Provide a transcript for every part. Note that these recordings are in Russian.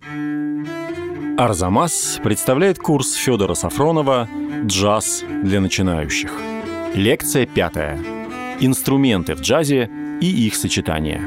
Арзамас представляет курс Федора Сафронова «Джаз для начинающих». Лекция 5. Инструменты в джазе и их сочетание.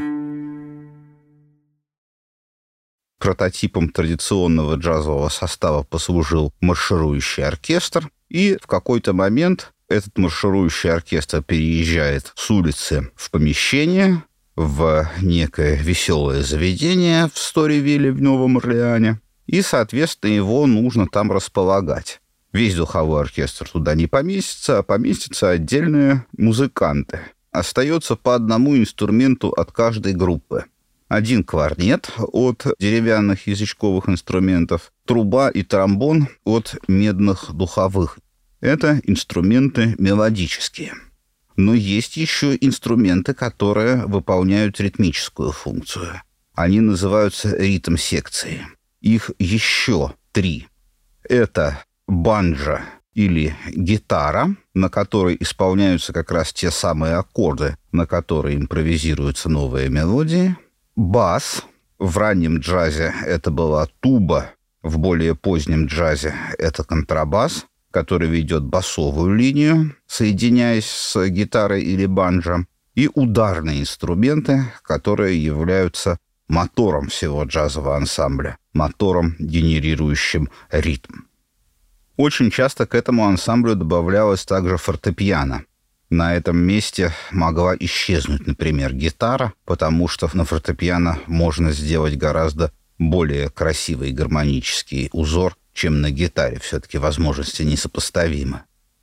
Прототипом традиционного джазового состава послужил марширующий оркестр, и в какой-то момент этот марширующий оркестр переезжает с улицы в помещение, в некое веселое заведение в Сторивилле в Новом Орлеане, и, соответственно, его нужно там располагать. Весь духовой оркестр туда не поместится, а поместятся отдельные музыканты. Остается по одному инструменту от каждой группы. Один кларнет от деревянных язычковых инструментов, труба и тромбон от медных духовых. Это инструменты мелодические. Но есть еще инструменты, которые выполняют ритмическую функцию. Они называются ритм-секцией. Их еще 3. Это банджо или гитара, на которой исполняются как раз те самые аккорды, на которые импровизируются новые мелодии. Бас. В раннем джазе это была туба, в более позднем джазе это контрабас, который ведет басовую линию, соединяясь с гитарой или банджо, и ударные инструменты, которые являются мотором всего джазового ансамбля, мотором, генерирующим ритм. Очень часто к этому ансамблю добавлялась также фортепиано. На этом месте могла исчезнуть, например, гитара, потому что на фортепиано можно сделать гораздо более красивый гармонический узор, чем на гитаре. Все-таки возможности несопоставимы.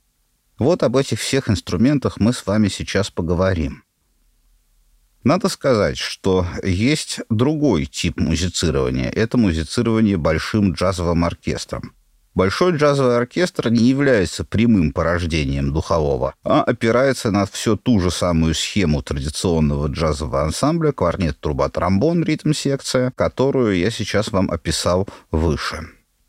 Вот об этих всех инструментах мы с вами сейчас поговорим. Надо сказать, что есть другой тип музицирования. Это музицирование большим джазовым оркестром. Большой джазовый оркестр не является прямым порождением духового, а опирается на всю ту же самую схему традиционного джазового ансамбля кларнет, труба, тромбон, ритм-секция, которую я сейчас вам описал выше.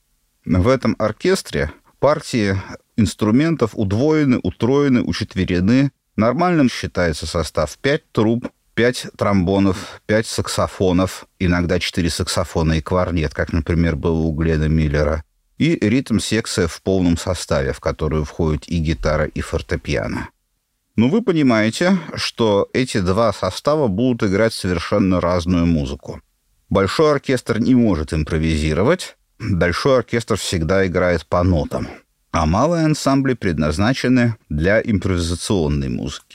В этом оркестре партии инструментов удвоены, утроены, учетверены. Нормальным считается состав 5 труб, 5 тромбонов, 5 саксофонов, иногда 4 саксофона и кларнет, как, например, было у Гленна Миллера, и ритм-секция в полном составе, в которую входят и гитара, и фортепиано. Но вы понимаете, что эти два состава будут играть совершенно разную музыку. Большой оркестр не может импровизировать, большой оркестр всегда играет по нотам, а малые ансамбли предназначены для импровизационной музыки.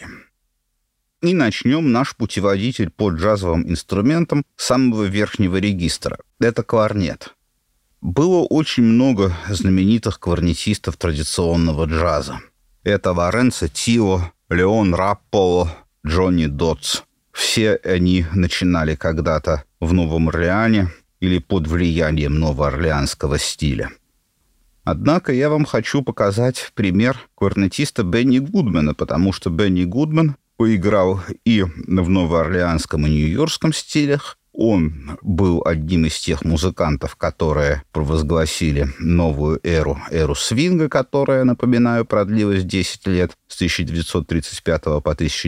И начнем наш путеводитель по джазовым инструментам самого верхнего регистра. Это кларнет. Было очень много знаменитых кларнетистов традиционного джаза. Это Лоренцо Тио, Леон Рапполо, Джонни Дотс. Все они начинали когда-то в Новом Орлеане или под влиянием новоорлеанского стиля. Однако я вам хочу показать пример кларнетиста Бенни Гудмана, потому что Бенни Гудман поиграл и в новоорлеанском и нью-йоркском стилях. Он был одним из тех музыкантов, которые провозгласили новую эру свинга, которая, напоминаю, продлилась 10 лет, с 1935 по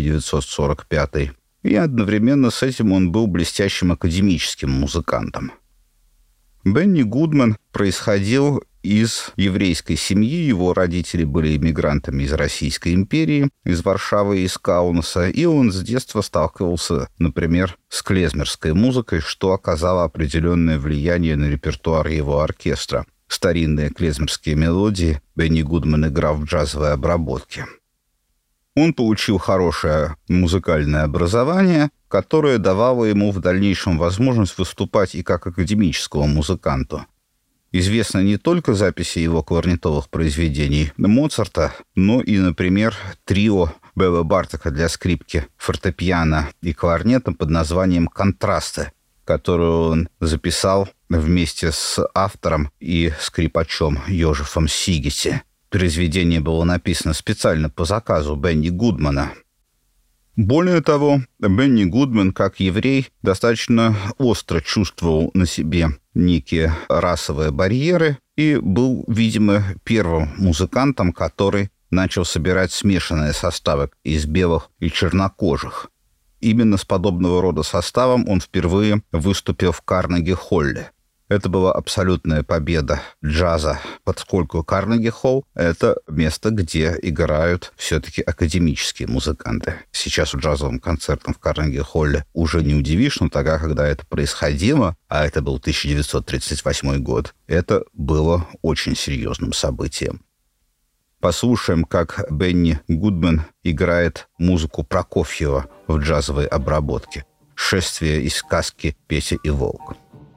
1945. И одновременно с этим он был блестящим академическим музыкантом. Бенни Гудман происходил из еврейской семьи. Его родители были иммигрантами из Российской империи, из Варшавы и из Каунаса, и он с детства сталкивался, например, с клезмерской музыкой, что оказало определенное влияние на репертуар его оркестра. Старинные клезмерские мелодии Бенни Гудман играл в джазовой обработке. Он получил хорошее музыкальное образование, которое давало ему в дальнейшем возможность выступать и как академическому музыканту. Известны не только записи его кларнетовых произведений Моцарта, но и, например, трио Белла Бартока для скрипки, фортепиано и кларнета под названием «Контрасты», которую он записал вместе с автором и скрипачом Йожефом Сигети. Произведение было написано специально по заказу Бенни Гудмана. Более того, Бенни Гудман, как еврей, достаточно остро чувствовал на себе некие расовые барьеры и был, видимо, первым музыкантом, который начал собирать смешанные составы из белых и чернокожих. Именно с подобного рода составом он впервые выступил в Карнеги-холле. Это была абсолютная победа джаза, поскольку Карнеги-холл — это место, где играют все-таки академические музыканты. Сейчас джазовым концертом в Карнеги-холле уже не удивишь, но тогда, когда это происходило, а это был 1938 год, это было очень серьезным событием. Послушаем, как Бенни Гудман играет музыку Прокофьева в джазовой обработке. «Шествие из сказки «Петя и волк».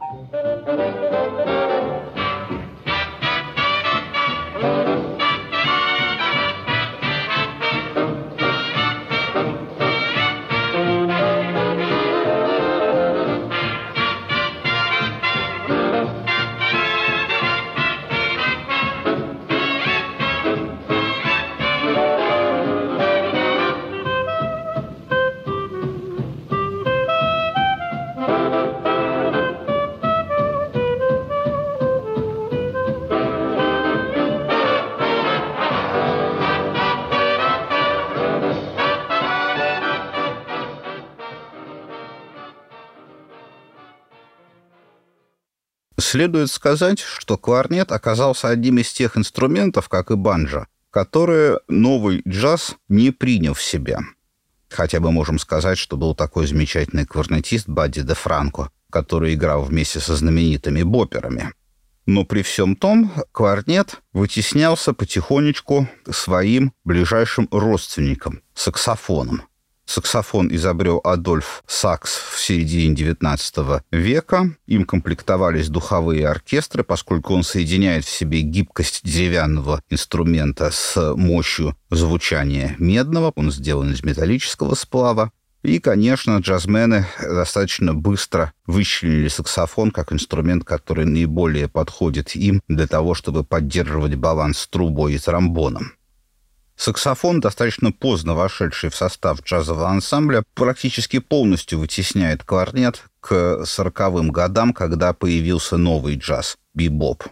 Следует сказать, что кларнет оказался одним из тех инструментов, как и банджо, которые новый джаз не принял в себя. Хотя бы можем сказать, что был такой замечательный кларнетист Бадди де Франко, который играл вместе со знаменитыми бопперами. Но при всем том кларнет вытеснялся потихонечку своим ближайшим родственником – саксофоном. Саксофон изобрел Адольф Сакс в середине XIX века. Им комплектовались духовые оркестры, поскольку он соединяет в себе гибкость деревянного инструмента с мощью звучания медного. Он сделан из металлического сплава. И, конечно, джазмены достаточно быстро вычленили саксофон как инструмент, который наиболее подходит им для того, чтобы поддерживать баланс с трубой и тромбоном. Саксофон, достаточно поздно вошедший в состав джазового ансамбля, практически полностью вытесняет кларнет к 40-м годам, когда появился новый джаз – бибоп.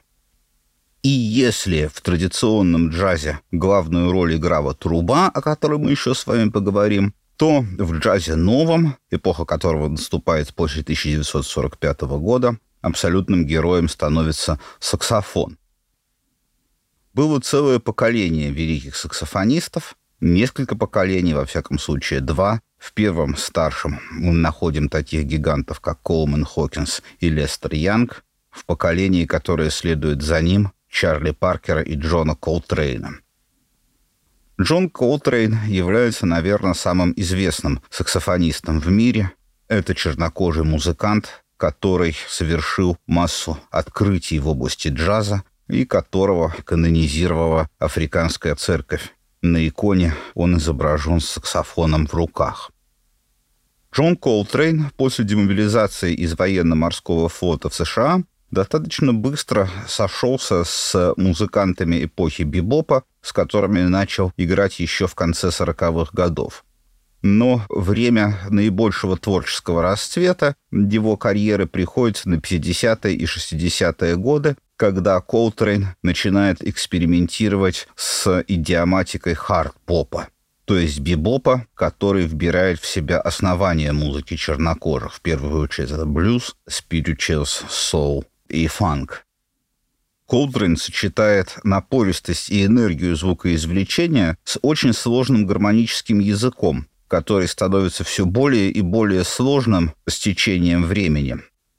И если в традиционном джазе главную роль играла труба, о которой мы еще с вами поговорим, то в джазе новом, эпоха которого наступает после 1945 года, абсолютным героем становится саксофон. Было целое поколение великих саксофонистов, несколько поколений, во всяком случае, два. В первом, старшем, мы находим таких гигантов, как Колман Хокинс и Лестер Янг. В поколении, которое следует за ним, Чарли Паркера и Джона Колтрейна. Джон Колтрейн является, наверное, самым известным саксофонистом в мире. Это чернокожий музыкант, который совершил массу открытий в области джаза, и которого канонизировала Африканская церковь. На иконе он изображен с саксофоном в руках. Джон Колтрейн после демобилизации из военно-морского флота в США достаточно быстро сошелся с музыкантами эпохи бибопа, с которыми начал играть еще в конце 40-х годов. Но время наибольшего творческого расцвета его карьеры приходится на 50-е и 60-е годы, когда Колтрейн начинает экспериментировать с идиоматикой хард-попа, то есть бибопа, который вбирает в себя основания музыки чернокожих. В первую очередь это блюз, spirituals, soul и фанк. Колтрейн сочетает напористость и энергию звукоизвлечения с очень сложным гармоническим языком, который становится все более и более сложным с течением времени.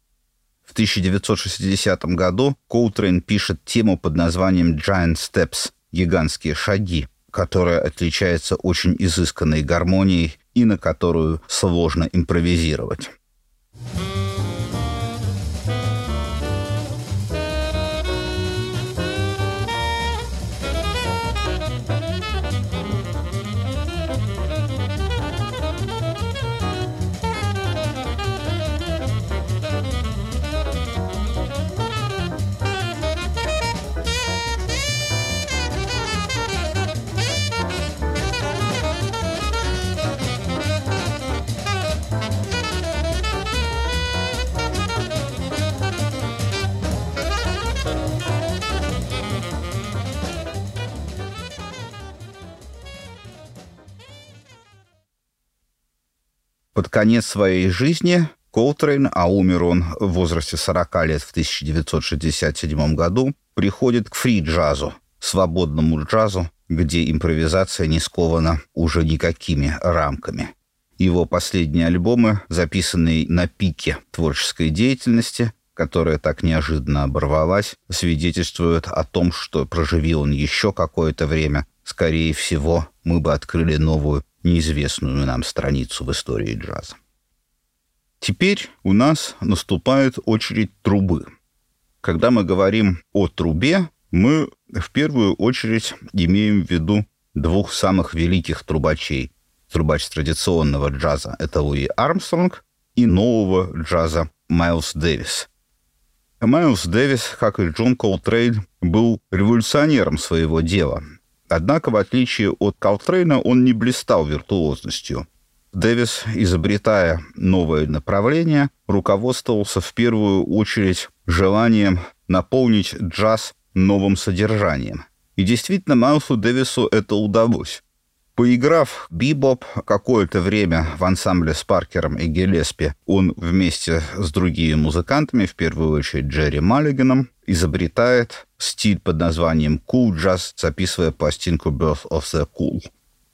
В 1960 году Колтрейн пишет тему под названием «Giant Steps» – «Гигантские шаги», которая отличается очень изысканной гармонией и на которую сложно импровизировать. Под конец своей жизни Колтрейн, а умер он в возрасте 40 лет в 1967 году, приходит к фри-джазу, свободному джазу, где импровизация не скована уже никакими рамками. Его последние альбомы, записанные на пике творческой деятельности, которая так неожиданно оборвалась, свидетельствуют о том, что, проживи он еще какое-то время, скорее всего, мы бы открыли новую, неизвестную нам страницу в истории джаза. Теперь у нас наступает очередь трубы. Когда мы говорим о трубе, мы в первую очередь имеем в виду двух самых великих трубачей. Трубач традиционного джаза – это Луи Армстронг, и нового джаза Майлз Дэвис. Майлз Дэвис, как и Джон Колтрейн, был революционером своего дела. Однако, в отличие от Колтрейна, он не блистал виртуозностью. Дэвис, изобретая новое направление, руководствовался в первую очередь желанием наполнить джаз новым содержанием. И действительно, Майлсу Дэвису это удалось. Поиграв бибоп какое-то время в ансамбле с Паркером и Гиллеспи, он вместе с другими музыкантами, в первую очередь Джерри Маллиганом, изобретает стиль под названием cool jazz, записывая пластинку Birth of the Cool.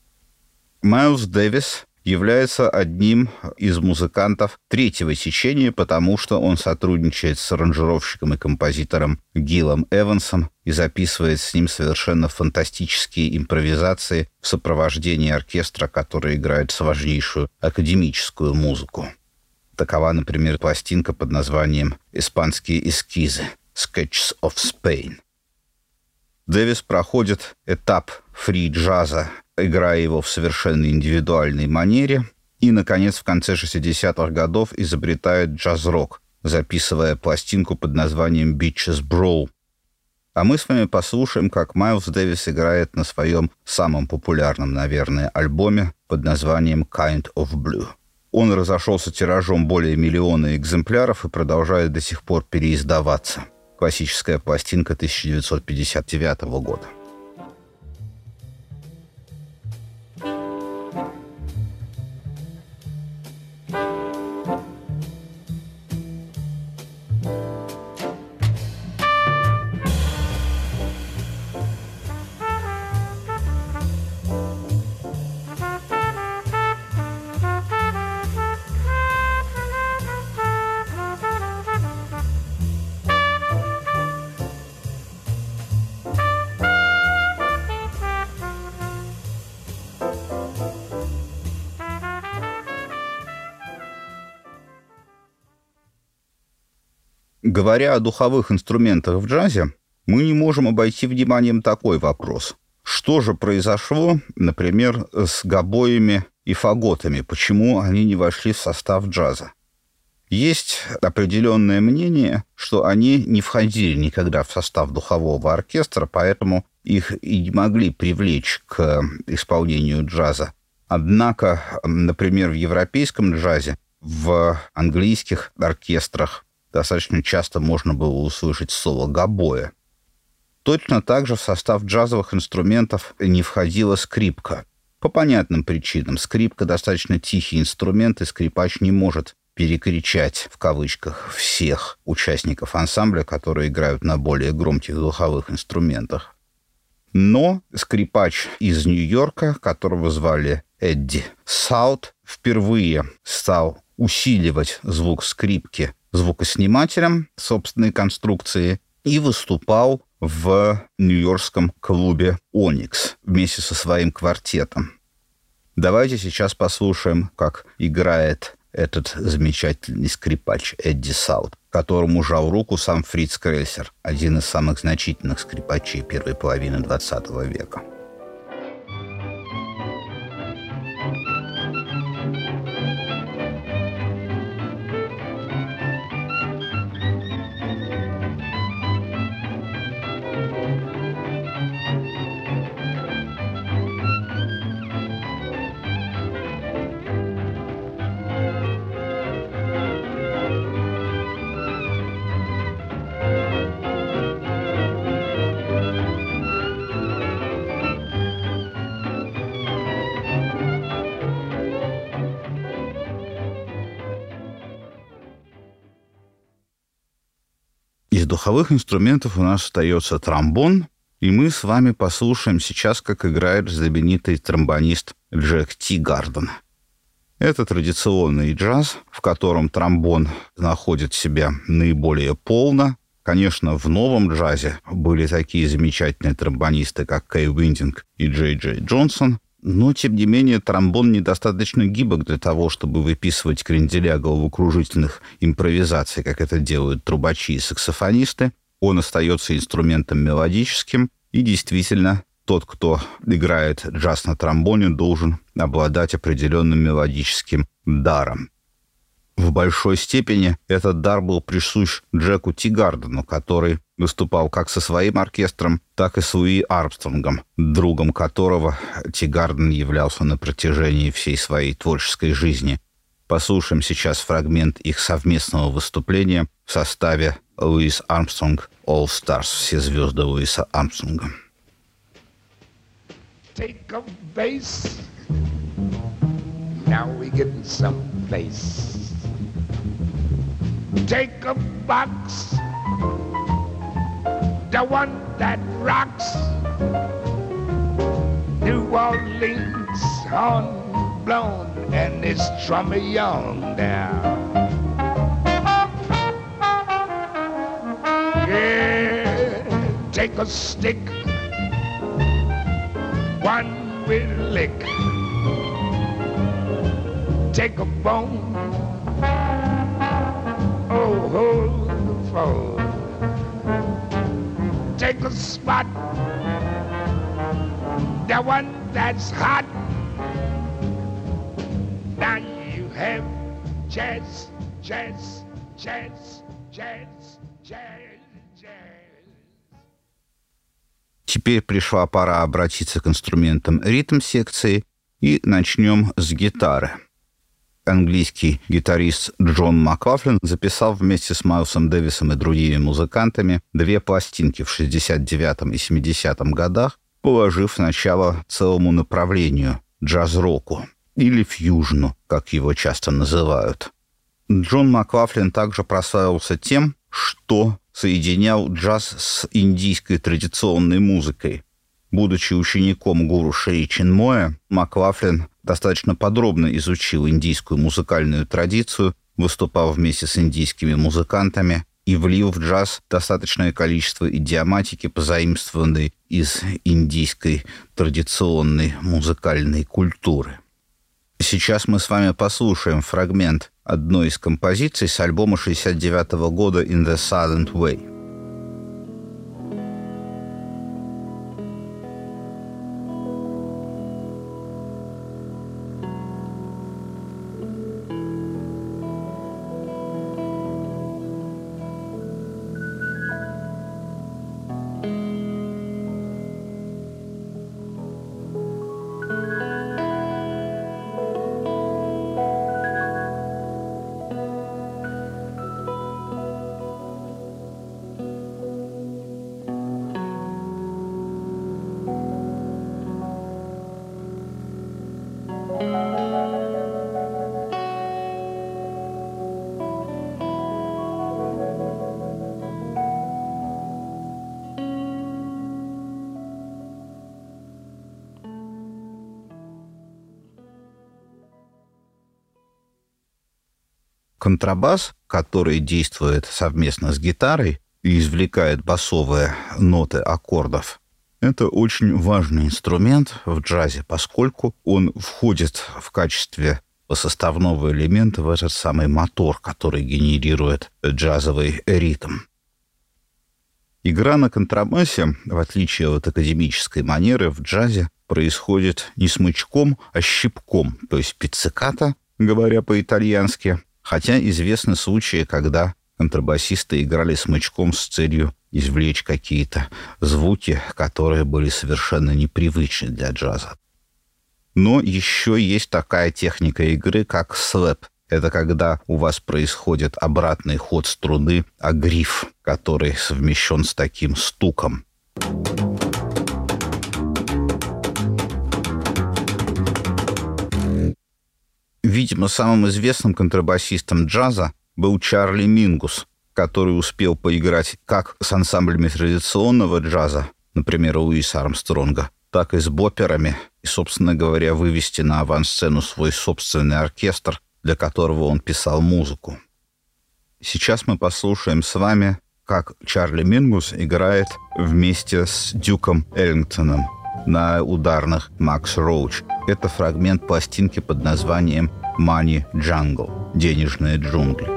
Майлз Дэвис является одним из музыкантов третьего течения, потому что он сотрудничает с аранжировщиком и композитором Гилом Эвансом и записывает с ним совершенно фантастические импровизации в сопровождении оркестра, который играет сложнейшую академическую музыку. Такова, например, пластинка под названием «Испанские эскизы» «Sketches of Spain». Дэвис проходит этап фри-джаза, играя его в совершенно индивидуальной манере, и, наконец, в конце 60-х годов изобретает джаз-рок, записывая пластинку под названием «Beaches Brawl». А мы с вами послушаем, как Майлз Дэвис играет на своем самом популярном, наверное, альбоме под названием «Kind of Blue». Он разошелся тиражом более 1 миллиона экземпляров и продолжает до сих пор переиздаваться. Классическая пластинка 1959 года. Говоря о духовых инструментах в джазе, мы не можем обойти вниманием такой вопрос. Что же произошло, например, с гобоями и фаготами? Почему они не вошли в состав джаза? Есть определенное мнение, что они не входили никогда в состав духового оркестра, поэтому их и не могли привлечь к исполнению джаза. Однако, например, в европейском джазе, в английских оркестрах достаточно часто можно было услышать соло гобоя. Точно так же в состав джазовых инструментов не входила скрипка. По понятным причинам. Скрипка достаточно тихий инструмент, и скрипач не может перекричать, в кавычках, всех участников ансамбля, которые играют на более громких духовых инструментах. Но скрипач из Нью-Йорка, которого звали Эдди Саут, впервые стал усиливать звук скрипки звукоснимателем собственной конструкции и выступал в нью-йоркском клубе «Оникс» вместе со своим квартетом. Давайте сейчас послушаем, как играет этот замечательный скрипач Эдди Саут, которому жал руку сам Фриц Крельсер, один из самых значительных скрипачей первой половины XX века. духовых инструментов у нас остается тромбон, и мы с вами послушаем сейчас, как играет знаменитый тромбонист Джек Тигарден. Это традиционный джаз, в котором тромбон находит себя наиболее полно. Конечно, в новом джазе были такие замечательные тромбонисты, как Кэй Уиндинг и Джей Джей Джонсон, но, тем не менее, тромбон недостаточно гибок для того, чтобы выписывать кренделя головокружительных импровизаций, как это делают трубачи и саксофонисты. Он остается инструментом мелодическим, и действительно, тот, кто играет джаз на тромбоне, должен обладать определенным мелодическим даром. В большой степени этот дар был присущ Джеку Тигардену, который выступал как со своим оркестром, так и с Луи Армстронгом, другом которого Тигарден являлся на протяжении всей своей творческой жизни. Послушаем сейчас фрагмент их совместного выступления в составе Луис Армстронг All Stars, все звезды Луиса Армстронга. Take a bass, now we getting some bass. Take a box, the one that rocks. New Orleans horn blown and it's drummer young there. Yeah, take a stick, one will lick. Take a bone, oh, hold the phone. Take a spot, the one that's hot. Now you have jazz, jazz, jazz, jazz, jazz, jazz. Теперь пришла пора обратиться к инструментам ритм-секции, и начнем с гитары. Английский гитарист Джон Маклафлин записал вместе с Майлсом Дэвисом и другими музыкантами 2 пластинки в 69-м и 70-м годах, положив начало целому направлению – джаз-року, или фьюжну, как его часто называют. Джон Маклафлин также прославился тем, что соединял джаз с индийской традиционной музыкой. Будучи учеником гуру Шри Чинмоя, Маклафлин достаточно подробно изучил индийскую музыкальную традицию, выступал вместе с индийскими музыкантами и влил в джаз достаточное количество идиоматики, позаимствованной из индийской традиционной музыкальной культуры. Сейчас мы с вами послушаем фрагмент одной из композиций с альбома 1969 года «In the Silent Way». Контрабас, который действует совместно с гитарой и извлекает басовые ноты аккордов, это очень важный инструмент в джазе, поскольку он входит в качестве составного элемента в этот самый мотор, который генерирует джазовый ритм. Игра на контрабасе, в отличие от академической манеры, в джазе происходит не смычком, а щипком, то есть пиццикато, говоря по-итальянски, хотя известны случаи, когда контрабасисты играли смычком с целью извлечь какие-то звуки, которые были совершенно непривычны для джаза. Но еще есть такая техника игры, как слэп. Это когда у вас происходит обратный ход струны, а гриф, который совмещен с таким стуком. Видимо, самым известным контрабасистом джаза был Чарли Мингус, который успел поиграть как с ансамблями традиционного джаза, например, Луиса Армстронга, так и с боперами, и, собственно говоря, вывести на авансцену свой собственный оркестр, для которого он писал музыку. Сейчас мы послушаем с вами, как Чарли Мингус играет вместе с Дюком Эллингтоном на ударных Макс Роуч. Это фрагмент пластинки под названием «Money Jungle» — «Денежные джунгли».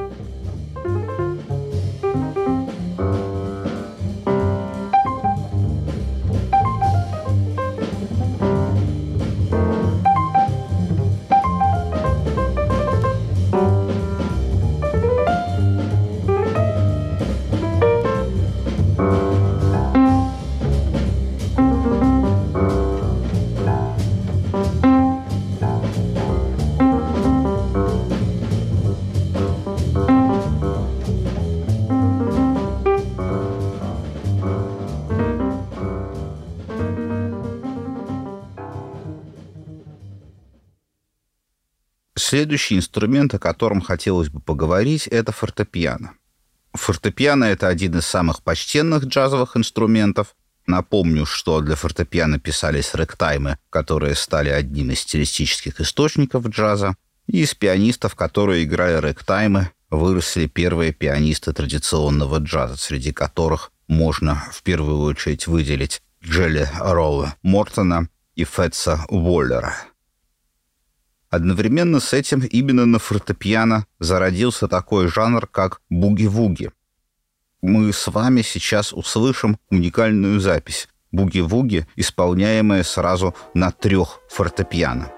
Следующий инструмент, о котором хотелось бы поговорить, это фортепиано. Фортепиано — это один из самых почтенных джазовых инструментов. Напомню, что для фортепиано писались рэктаймы, которые стали одним из стилистических источников джаза. И из пианистов, которые играли рэктаймы, выросли первые пианисты традиционного джаза, среди которых можно в первую очередь выделить Джелли Роуэ Мортона и Фетса Уоллера. Одновременно с этим именно на фортепиано зародился такой жанр, как буги-вуги. Мы с вами сейчас услышим уникальную запись буги-вуги, исполняемая сразу на 3 фортепиано.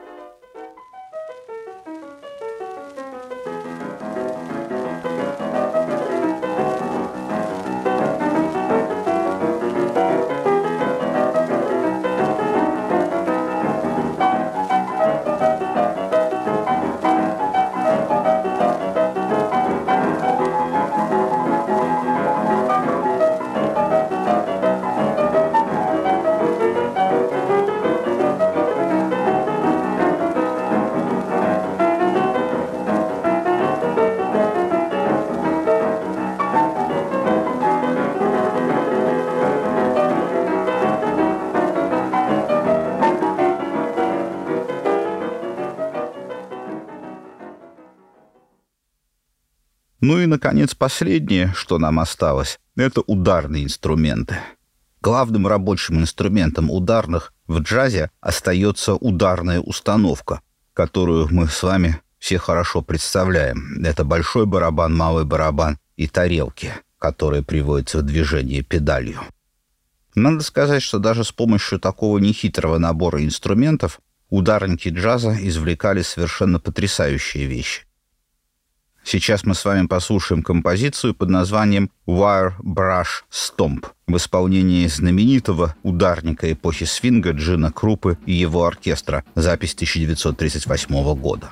Ну и, наконец, последнее, что нам осталось, это ударные инструменты. Главным рабочим инструментом ударных в джазе остается ударная установка, которую мы с вами все хорошо представляем. Это большой барабан, малый барабан и тарелки, которые приводятся в движение педалью. Надо сказать, что даже с помощью такого нехитрого набора инструментов ударники джаза извлекали совершенно потрясающие вещи. Сейчас мы с вами послушаем композицию под названием «Wire Brush Stomp» в исполнении знаменитого ударника эпохи свинга Джина Крупы и его оркестра, запись 1938 года.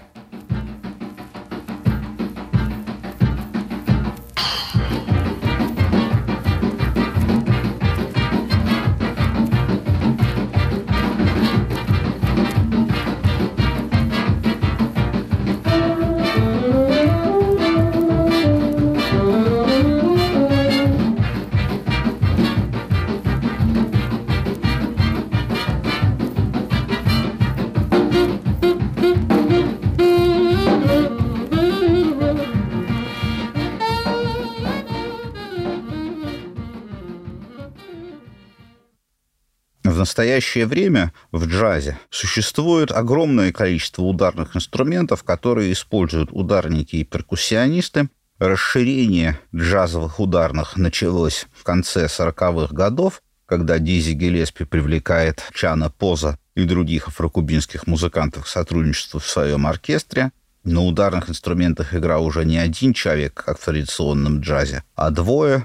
В настоящее время в джазе существует огромное количество ударных инструментов, которые используют ударники и перкуссионисты. Расширение джазовых ударных началось в конце 40-х годов, когда Дизи Гиллеспи привлекает Чана Поза и других афрокубинских музыкантов к сотрудничеству в своем оркестре. На ударных инструментах играл уже не один человек, как в традиционном джазе, а 2.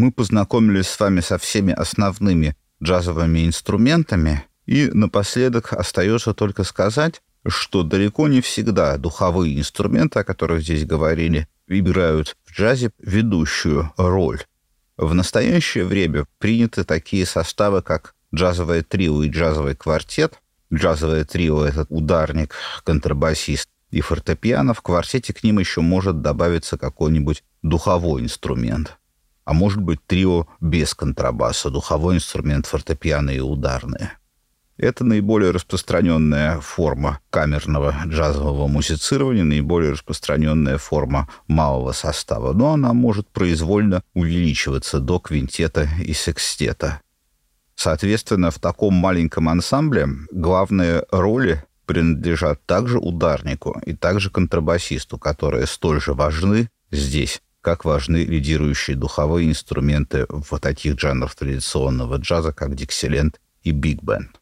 Мы познакомились с вами со всеми основными джазовыми инструментами, и напоследок остается только сказать, что далеко не всегда духовые инструменты, о которых здесь говорили, играют в джазе ведущую роль. В настоящее время приняты такие составы, как джазовое трио и джазовый квартет. Джазовое трио — это ударник, контрабасист и фортепиано. В квартете к ним еще может добавиться какой-нибудь духовой инструмент. А может быть трио без контрабаса, духовой инструмент, фортепиано и ударные. Это наиболее распространенная форма камерного джазового музицирования, наиболее распространенная форма малого состава. Но она может произвольно увеличиваться до квинтета и секстета. Соответственно, в таком маленьком ансамбле главные роли принадлежат также ударнику и также контрабасисту, которые столь же важны здесь, как важны лидирующие духовые инструменты в таких жанрах традиционного джаза, как диксиленд и биг-бенд.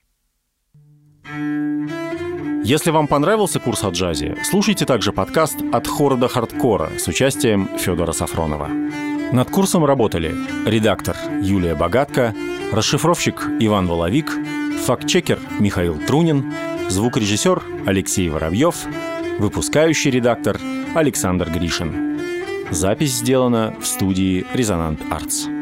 Если вам понравился курс о джазе, слушайте также подкаст «От хора до хардкора» с участием Федора Сафронова. Над курсом работали редактор Юлия Богатко, расшифровщик Иван Воловик, фактчекер Михаил Трунин, звукорежиссер Алексей Воробьев, выпускающий редактор Александр Гришин. Запись сделана в студии «Резонант Артс».